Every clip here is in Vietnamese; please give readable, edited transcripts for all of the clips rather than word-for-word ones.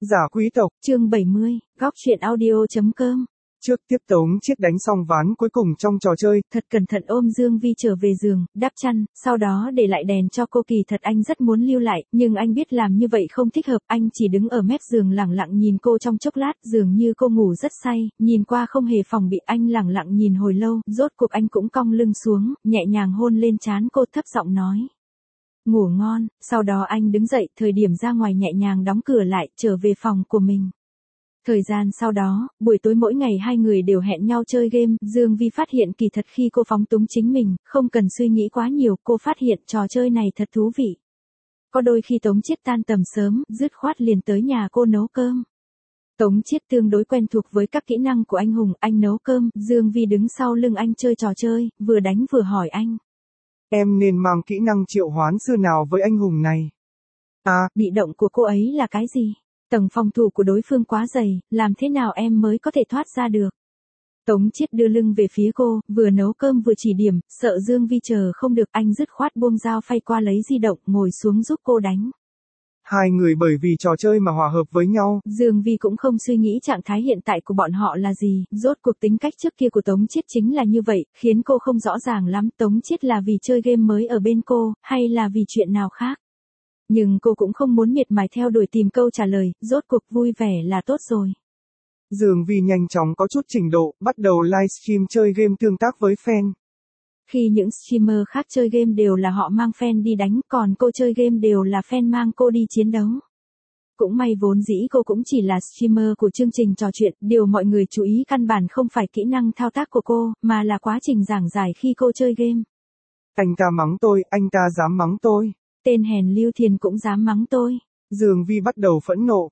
Giả quý tộc. Chương 70, góc truyện audio.com. Trước tiếp Tống Chiết đánh xong ván cuối cùng trong trò chơi, Thật cẩn thận ôm Dương Vi trở về giường, đắp chăn, sau đó để lại đèn cho cô. Kỳ thật anh rất muốn lưu lại, nhưng anh biết làm như vậy không thích hợp. Anh chỉ đứng ở mép giường lẳng lặng nhìn cô trong chốc lát, dường như cô ngủ rất say, nhìn qua không hề phòng bị. Anh lẳng lặng nhìn hồi lâu, rốt cuộc anh cũng cong lưng xuống, nhẹ nhàng hôn lên trán cô, thấp giọng nói: ngủ ngon. Sau đó anh đứng dậy, thời điểm ra ngoài nhẹ nhàng đóng cửa lại, trở về phòng của mình. Thời gian sau đó, buổi tối mỗi ngày hai người đều hẹn nhau chơi game. Dương Vi phát hiện kỳ thật khi cô phóng túng chính mình, không cần suy nghĩ quá nhiều, cô phát hiện trò chơi này thật thú vị. Có đôi khi Tống Chiết tan tầm sớm, dứt khoát liền tới nhà cô nấu cơm. Tống Chiết tương đối quen thuộc với các kỹ năng của anh hùng, anh nấu cơm, Dương Vi đứng sau lưng anh chơi trò chơi, vừa đánh vừa hỏi anh: em nên mang kỹ năng triệu hoán sư nào với anh hùng này? Bị động của cô ấy là cái gì? Tầng phòng thủ của đối phương quá dày, làm thế nào em mới có thể thoát ra được? Tống Chiết đưa lưng về phía cô, vừa nấu cơm vừa chỉ điểm, sợ Dương Vi chờ không được, anh dứt khoát buông dao phay qua lấy di động, ngồi xuống giúp cô đánh. Hai người bởi vì trò chơi mà hòa hợp với nhau. Dương Vi cũng không suy nghĩ trạng thái hiện tại của bọn họ là gì, rốt cuộc tính cách trước kia của Tống Chiết chính là như vậy, khiến cô không rõ ràng lắm Tống Chiết là vì chơi game mới ở bên cô, hay là vì chuyện nào khác. Nhưng cô cũng không muốn miệt mài theo đuổi tìm câu trả lời, rốt cuộc vui vẻ là tốt rồi. Dương Vi nhanh chóng có chút trình độ, bắt đầu livestream chơi game tương tác với fan. Khi những streamer khác chơi game đều là họ mang fan đi đánh, còn cô chơi game đều là fan mang cô đi chiến đấu. Cũng may vốn dĩ cô cũng chỉ là streamer của chương trình trò chuyện, điều mọi người chú ý căn bản không phải kỹ năng thao tác của cô, mà là quá trình giảng giải khi cô chơi game. Anh ta mắng tôi, anh ta dám mắng tôi. Tên hèn Lưu Thiền cũng dám mắng tôi. Dương Vi bắt đầu phẫn nộ.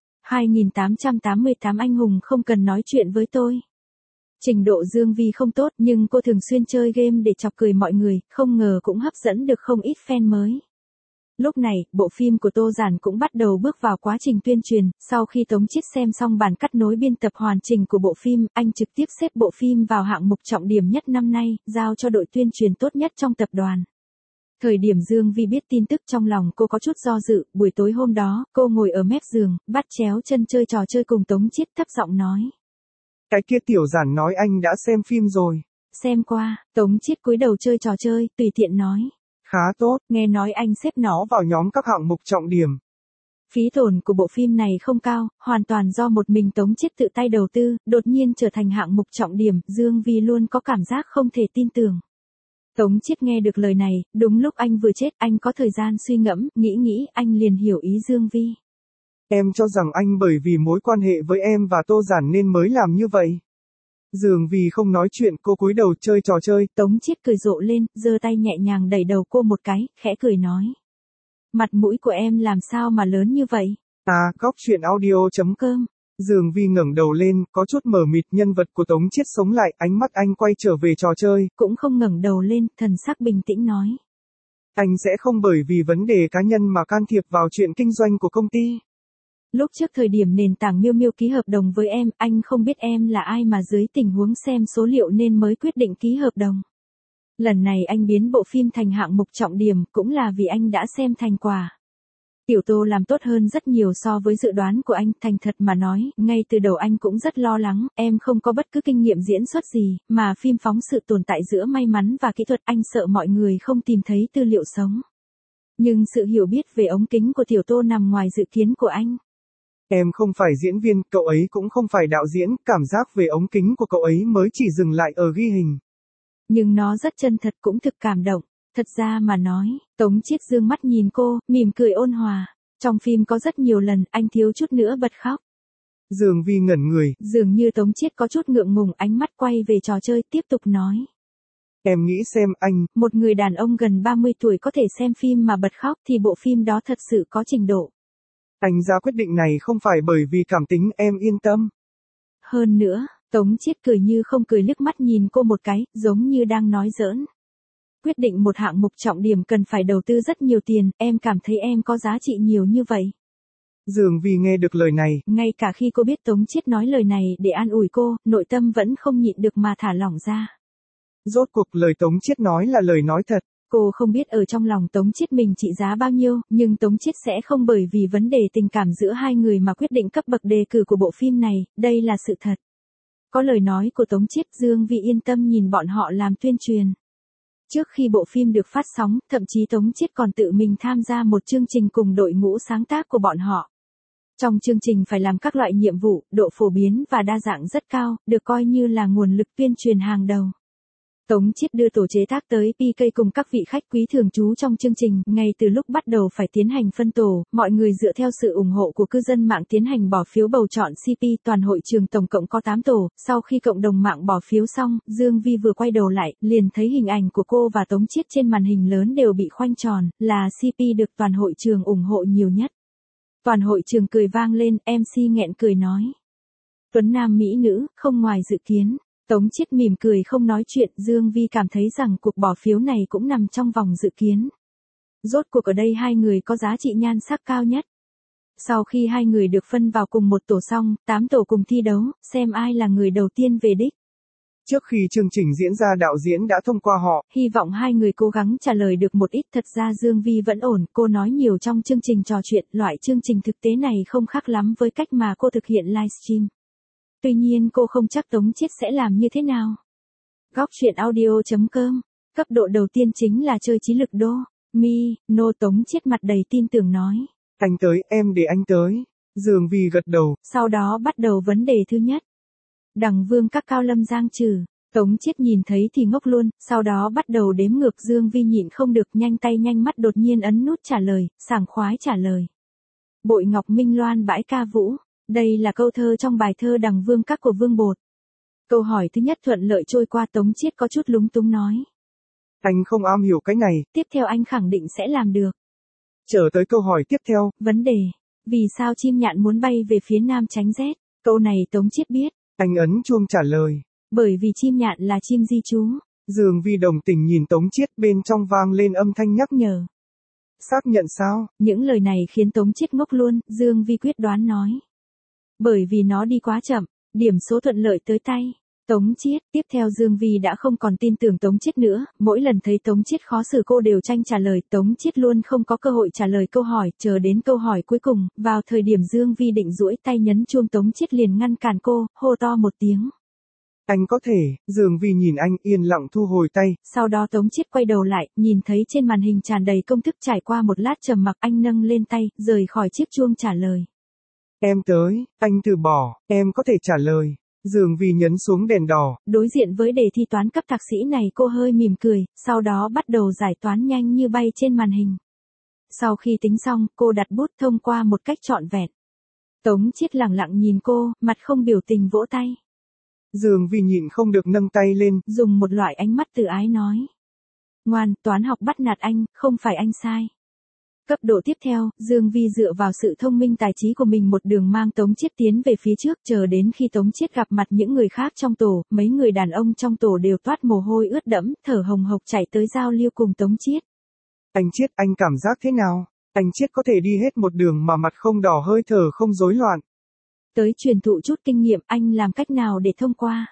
2888 anh hùng không cần nói chuyện với tôi. Trình độ Dương Vi không tốt, nhưng cô thường xuyên chơi game để chọc cười mọi người, không ngờ cũng hấp dẫn được không ít fan mới. Lúc này, bộ phim của Tô Giản cũng bắt đầu bước vào quá trình tuyên truyền. Sau khi Tống Chiết xem xong bản cắt nối biên tập hoàn chỉnh của bộ phim, anh trực tiếp xếp bộ phim vào hạng mục trọng điểm nhất năm nay, giao cho đội tuyên truyền tốt nhất trong tập đoàn. Thời điểm Dương Vi biết tin tức, trong lòng cô có chút do dự. Buổi tối hôm đó, cô ngồi ở mép giường, bắt chéo chân chơi trò chơi cùng Tống Chiết, thấp giọng nói: cái kia Tiểu Giản nói anh đã xem phim rồi. Xem qua. Tống Chiết cúi đầu chơi trò chơi, tùy tiện nói: khá tốt, nghe nói anh xếp nó vào nhóm các hạng mục trọng điểm. Phí tổn của bộ phim này không cao, hoàn toàn do một mình Tống Chiết tự tay đầu tư, đột nhiên trở thành hạng mục trọng điểm, Dương Vi luôn có cảm giác không thể tin tưởng. Tống Chiết nghe được lời này, đúng lúc anh vừa chết, anh có thời gian suy ngẫm, nghĩ, anh liền hiểu ý Dương Vi. Em cho rằng anh bởi vì mối quan hệ với em và Tô Giản nên mới làm như vậy. Dương Vi không nói chuyện, cô cúi đầu chơi trò chơi. Tống Chiết cười rộ lên, giơ tay nhẹ nhàng đẩy đầu cô một cái, khẽ cười nói: mặt mũi của em làm sao mà lớn như vậy? Góc truyện audio.com. Dương Vi ngẩng đầu lên, có chút mờ mịt, nhân vật của Tống Chiết sống lại, ánh mắt anh quay trở về trò chơi. Cũng không ngẩng đầu lên, thần sắc bình tĩnh nói: anh sẽ không bởi vì vấn đề cá nhân mà can thiệp vào chuyện kinh doanh của công ty. Lúc trước thời điểm nền tảng Miêu Miêu ký hợp đồng với em, anh không biết em là ai mà dưới tình huống xem số liệu nên mới quyết định ký hợp đồng. Lần này anh biến bộ phim thành hạng mục trọng điểm, cũng là vì anh đã xem thành quả. Tiểu Tô làm tốt hơn rất nhiều so với dự đoán của anh, thành thật mà nói, ngay từ đầu anh cũng rất lo lắng, em không có bất cứ kinh nghiệm diễn xuất gì, mà phim phóng sự tồn tại giữa may mắn và kỹ thuật, anh sợ mọi người không tìm thấy tư liệu sống. Nhưng sự hiểu biết về ống kính của Tiểu Tô nằm ngoài dự kiến của anh. Em không phải diễn viên, cậu ấy cũng không phải đạo diễn, cảm giác về ống kính của cậu ấy mới chỉ dừng lại ở ghi hình. Nhưng nó rất chân thật, cũng thực cảm động. Thật ra mà nói, Tống Chiết dương mắt nhìn cô, mỉm cười ôn hòa. Trong phim có rất nhiều lần, anh thiếu chút nữa bật khóc. Dương Vi ngẩn người. Dường như Tống Chiết có chút ngượng ngùng, ánh mắt quay về trò chơi, tiếp tục nói: em nghĩ xem anh, một người đàn ông gần 30 tuổi có thể xem phim mà bật khóc thì bộ phim đó thật sự có trình độ. Anh ra quyết định này không phải bởi vì cảm tính, em yên tâm. Hơn nữa, Tống Chiết cười như không cười, liếc mắt nhìn cô một cái, giống như đang nói giỡn. Quyết định một hạng mục trọng điểm cần phải đầu tư rất nhiều tiền, em cảm thấy em có giá trị nhiều như vậy. Dương Vi nghe được lời này. Ngay cả khi cô biết Tống Chiết nói lời này để an ủi cô, nội tâm vẫn không nhịn được mà thả lỏng ra. Rốt cuộc lời Tống Chiết nói là lời nói thật. Cô không biết ở trong lòng Tống Chiết mình trị giá bao nhiêu, nhưng Tống Chiết sẽ không bởi vì vấn đề tình cảm giữa hai người mà quyết định cấp bậc đề cử của bộ phim này, đây là sự thật. Có lời nói của Tống Chiết, Dương Vi yên tâm nhìn bọn họ làm tuyên truyền. Trước khi bộ phim được phát sóng, thậm chí Tống Chiết còn tự mình tham gia một chương trình cùng đội ngũ sáng tác của bọn họ. Trong chương trình phải làm các loại nhiệm vụ, độ phổ biến và đa dạng rất cao, được coi như là nguồn lực tuyên truyền hàng đầu. Tống Chiết đưa tổ chế tác tới PK cùng các vị khách quý thường trú trong chương trình, ngay từ lúc bắt đầu phải tiến hành phân tổ, mọi người dựa theo sự ủng hộ của cư dân mạng tiến hành bỏ phiếu bầu chọn CP, toàn hội trường tổng cộng có 8 tổ, sau khi cộng đồng mạng bỏ phiếu xong, Dương Vi vừa quay đầu lại, liền thấy hình ảnh của cô và Tống Chiết trên màn hình lớn đều bị khoanh tròn, là CP được toàn hội trường ủng hộ nhiều nhất. Toàn hội trường cười vang lên, MC nghẹn cười nói. Tuấn nam mỹ nữ, không ngoài dự kiến. Tống Chiết mỉm cười không nói chuyện, Dương Vi cảm thấy rằng cuộc bỏ phiếu này cũng nằm trong vòng dự kiến. Rốt cuộc ở đây hai người có giá trị nhan sắc cao nhất. Sau khi hai người được phân vào cùng một tổ xong, 8 tổ cùng thi đấu, xem ai là người đầu tiên về đích. Trước khi chương trình diễn ra đạo diễn đã thông qua họ. Hy vọng hai người cố gắng trả lời được một ít, thật ra Dương Vi vẫn ổn, cô nói nhiều trong chương trình trò chuyện, loại chương trình thực tế này không khác lắm với cách mà cô thực hiện livestream. Tuy nhiên cô không chắc Tống Chiết sẽ làm như thế nào. Góc truyện audio.com. Cấp độ đầu tiên chính là chơi trí lực đô. Tống Chiết mặt đầy tin tưởng nói. Anh tới, em để anh tới. Dương Vi gật đầu. Sau đó bắt đầu vấn đề thứ nhất. Đằng Vương các Cao Lâm Giang trừ. Tống Chiết nhìn thấy thì ngốc luôn, sau đó bắt đầu đếm ngược. Dương Vi nhịn không được, nhanh tay nhanh mắt đột nhiên ấn nút trả lời, sảng khoái trả lời. Bội Ngọc Minh Loan bãi ca vũ. Đây là câu thơ trong bài thơ Đằng Vương các của Vương Bột. Câu hỏi thứ nhất thuận lợi trôi qua, Tống Chiết có chút lúng túng nói. Anh không am hiểu cái này. Tiếp theo anh khẳng định sẽ làm được. Trở tới câu hỏi tiếp theo. Vấn đề. Vì sao chim nhạn muốn bay về phía nam tránh rét? Câu này Tống Chiết biết. Anh ấn chuông trả lời. Bởi vì chim nhạn là chim di trú. Dương Vi đồng tình nhìn Tống Chiết, bên trong vang lên âm thanh nhắc nhở. Xác nhận sao? Những lời này khiến Tống Chiết ngốc luôn, Dương Vi quyết đoán nói. Bởi vì nó đi quá chậm, điểm số thuận lợi tới tay. Tống Chiết, tiếp theo Dương Vi đã không còn tin tưởng Tống Chiết nữa, mỗi lần thấy Tống Chiết khó xử cô đều tranh trả lời, Tống Chiết luôn không có cơ hội trả lời câu hỏi, chờ đến câu hỏi cuối cùng, vào thời điểm Dương Vi định duỗi tay nhấn chuông, Tống Chiết liền ngăn cản cô, hô to một tiếng. Anh có thể, Dương Vi nhìn anh yên lặng thu hồi tay. Sau đó Tống Chiết quay đầu lại, nhìn thấy trên màn hình tràn đầy công thức, trải qua một lát trầm mặc anh nâng lên tay, rời khỏi chiếc chuông trả lời. Em tới, anh từ bỏ, em có thể trả lời. Dương Vi nhấn xuống đèn đỏ. Đối diện với đề thi toán cấp thạc sĩ này cô hơi mỉm cười, sau đó bắt đầu giải toán nhanh như bay trên màn hình. Sau khi tính xong, cô đặt bút thông qua một cách trọn vẹn. Tống Chiết lẳng lặng nhìn cô, mặt không biểu tình vỗ tay. Dương Vi nhịn không được nâng tay lên, dùng một loại ánh mắt từ ái nói. Ngoan, toán học bắt nạt anh, không phải anh sai. Cấp độ tiếp theo, Dương Vi dựa vào sự thông minh tài trí của mình một đường mang Tống Chiết tiến về phía trước, chờ đến khi Tống Chiết gặp mặt những người khác trong tổ, mấy người đàn ông trong tổ đều toát mồ hôi ướt đẫm, thở hồng hộc chạy tới giao lưu cùng Tống Chiết. Anh Chiết, anh cảm giác thế nào? Anh Chiết có thể đi hết một đường mà mặt không đỏ hơi thở không rối loạn. Tới truyền thụ chút kinh nghiệm, anh làm cách nào để thông qua?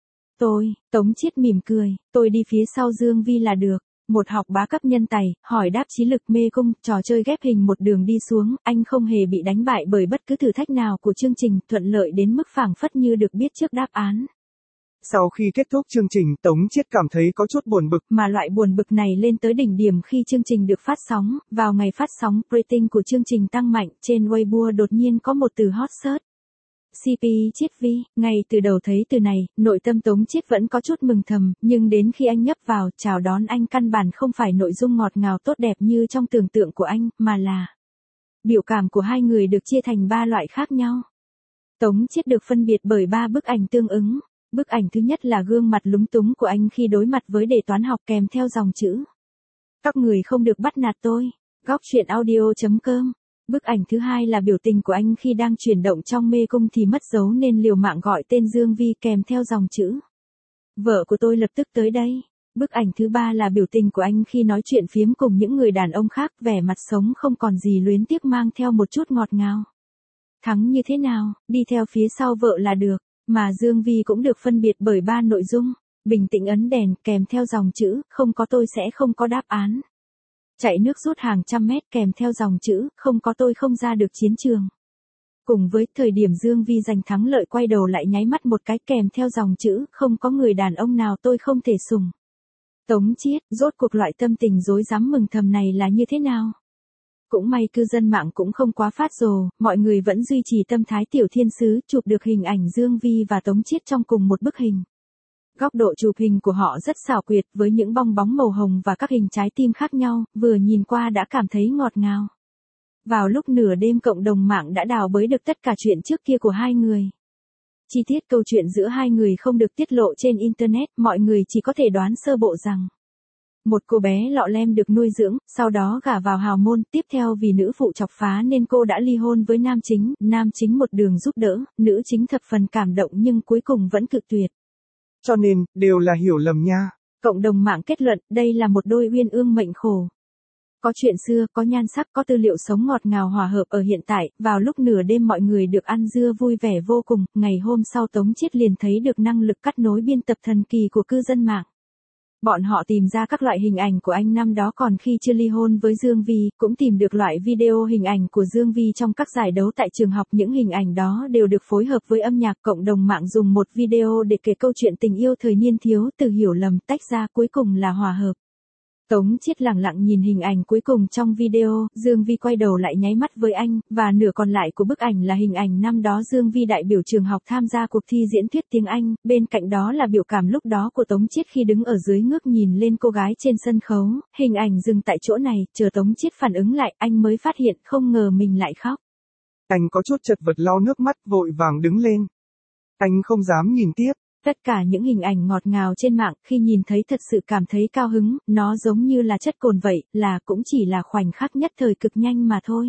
Tống Chiết mỉm cười, tôi đi phía sau Dương Vi là được. Một học bá cấp nhân tài, hỏi đáp trí lực mê cung, trò chơi ghép hình một đường đi xuống, anh không hề bị đánh bại bởi bất cứ thử thách nào của chương trình, thuận lợi đến mức phảng phất như được biết trước đáp án. Sau khi kết thúc chương trình, Tống Chiết cảm thấy có chút buồn bực. Mà loại buồn bực này lên tới đỉnh điểm khi chương trình được phát sóng, vào ngày phát sóng, rating của chương trình tăng mạnh, trên Weibo đột nhiên có một từ hot search. CP Chiết Vi, ngay từ đầu thấy từ này, nội tâm Tống Chiết vẫn có chút mừng thầm, nhưng đến khi anh nhấp vào, chào đón anh căn bản không phải nội dung ngọt ngào tốt đẹp như trong tưởng tượng của anh, mà là biểu cảm của hai người được chia thành 3 loại khác nhau. Tống Chiết được phân biệt bởi 3 bức ảnh tương ứng. Bức ảnh thứ nhất là gương mặt lúng túng của anh khi đối mặt với đề toán học kèm theo dòng chữ. Các người không được bắt nạt tôi. Góc truyện audio.com. Bức ảnh thứ hai là biểu tình của anh khi đang chuyển động trong mê cung thì mất dấu nên liều mạng gọi tên Dương Vi kèm theo dòng chữ. Vợ của tôi lập tức tới đây. Bức ảnh thứ ba là biểu tình của anh khi nói chuyện phiếm cùng những người đàn ông khác, vẻ mặt sống không còn gì luyến tiếc mang theo một chút ngọt ngào. Thắng như thế nào, đi theo phía sau vợ là được. Mà Dương Vi cũng được phân biệt bởi 3 nội dung. Bình tĩnh ấn đèn, kèm theo dòng chữ, không có tôi sẽ không có đáp án. Chạy nước rút hàng trăm mét kèm theo dòng chữ, không có tôi không ra được chiến trường. Cùng với thời điểm Dương Vi giành thắng lợi quay đầu lại nháy mắt một cái kèm theo dòng chữ, không có người đàn ông nào tôi không thể sủng. Tống Chiết, rốt cuộc loại tâm tình rối rắm mừng thầm này là như thế nào? Cũng may cư dân mạng cũng không quá phát rồ, mọi người vẫn duy trì tâm thái tiểu thiên sứ, chụp được hình ảnh Dương Vi và Tống Chiết trong cùng một bức hình. Góc độ chụp hình của họ rất xảo quyệt với những bong bóng màu hồng và các hình trái tim khác nhau, vừa nhìn qua đã cảm thấy ngọt ngào. Vào lúc nửa đêm cộng đồng mạng đã đào bới được tất cả chuyện trước kia của hai người. Chi tiết câu chuyện giữa hai người không được tiết lộ trên Internet, mọi người chỉ có thể đoán sơ bộ rằng một cô bé lọ lem được nuôi dưỡng, sau đó gả vào hào môn, tiếp theo vì nữ phụ chọc phá nên cô đã ly hôn với nam chính một đường giúp đỡ, nữ chính thập phần cảm động nhưng cuối cùng vẫn cự tuyệt. Cho nên, đều là hiểu lầm nha. Cộng đồng mạng kết luận, đây là một đôi uyên ương mệnh khổ. Có chuyện xưa, có nhan sắc, có tư liệu sống ngọt ngào hòa hợp ở hiện tại, vào lúc nửa đêm mọi người được ăn dưa vui vẻ vô cùng, ngày hôm sau Tống Chiết liền thấy được năng lực cắt nối biên tập thần kỳ của cư dân mạng. Bọn họ tìm ra các loại hình ảnh của anh năm đó còn khi chưa ly hôn với Dương Vi, cũng tìm được loại video hình ảnh của Dương Vi trong các giải đấu tại trường học. Những hình ảnh đó đều được phối hợp với âm nhạc. Cộng đồng mạng dùng một video để kể câu chuyện tình yêu thời niên thiếu, từ hiểu lầm tách ra cuối cùng là hòa hợp. Tống Chiết lặng lặng nhìn hình ảnh cuối cùng trong video, Dương Vi quay đầu lại nháy mắt với anh, và nửa còn lại của bức ảnh là hình ảnh năm đó Dương Vi đại biểu trường học tham gia cuộc thi diễn thuyết tiếng Anh, bên cạnh đó là biểu cảm lúc đó của Tống Chiết khi đứng ở dưới ngước nhìn lên cô gái trên sân khấu. Hình ảnh dừng tại chỗ này, chờ Tống Chiết phản ứng lại, anh mới phát hiện không ngờ mình lại khóc. Anh có chút chật vật lau nước mắt vội vàng đứng lên. Anh không dám nhìn tiếp. Tất cả những hình ảnh ngọt ngào trên mạng khi nhìn thấy thật sự cảm thấy cao hứng, nó giống như là chất cồn vậy, là cũng chỉ là khoảnh khắc nhất thời cực nhanh mà thôi.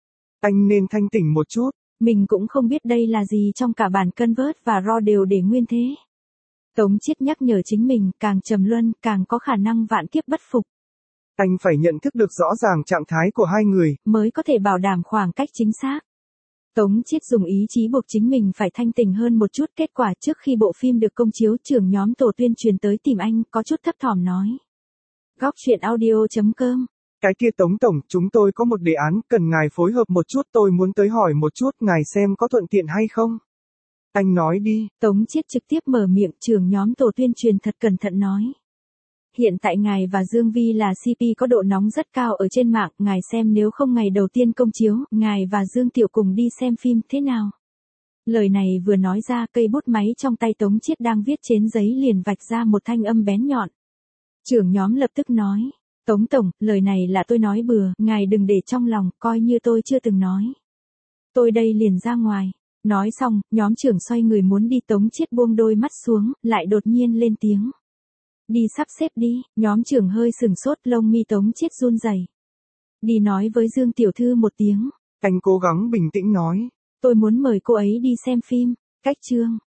Anh nên thanh tỉnh một chút. Mình cũng không biết đây là gì trong cả bản Convert và RAW đều để nguyên thế. Tống Chiết nhắc nhở chính mình, càng trầm luân, càng có khả năng vạn kiếp bất phục. Anh phải nhận thức được rõ ràng trạng thái của hai người, mới có thể bảo đảm khoảng cách chính xác. Tống Chiết dùng ý chí buộc chính mình phải thanh tỉnh hơn một chút. Kết quả trước khi bộ phim được công chiếu, trưởng nhóm tổ tuyên truyền tới tìm anh, có chút thấp thỏm nói. Góc truyện audio.com. Cái kia Tống Tổng, chúng tôi có một đề án, cần ngài phối hợp một chút, tôi muốn tới hỏi một chút, ngài xem có thuận tiện hay không? Anh nói đi. Tống Chiết trực tiếp mở miệng, trưởng nhóm tổ tuyên truyền thật cẩn thận nói. Hiện tại ngài và Dương Vi là CP có độ nóng rất cao ở trên mạng, ngài xem nếu không ngày đầu tiên công chiếu, ngài và Dương Tiểu cùng đi xem phim thế nào. Lời này vừa nói ra, cây bút máy trong tay Tống Chiết đang viết trên giấy liền vạch ra một thanh âm bén nhọn. Trưởng nhóm lập tức nói, Tống Tổng, lời này là tôi nói bừa, ngài đừng để trong lòng, coi như tôi chưa từng nói. Tôi đây liền ra ngoài. Nói xong, nhóm trưởng xoay người muốn đi. Tống Chiết buông đôi mắt xuống, lại đột nhiên lên tiếng. Đi sắp xếp đi, nhóm trưởng hơi sừng sốt, lông mi Tống Chiết run rẩy. Đi nói với Dương Tiểu Thư một tiếng. Anh cố gắng bình tĩnh nói. Tôi muốn mời cô ấy đi xem phim, cách chương.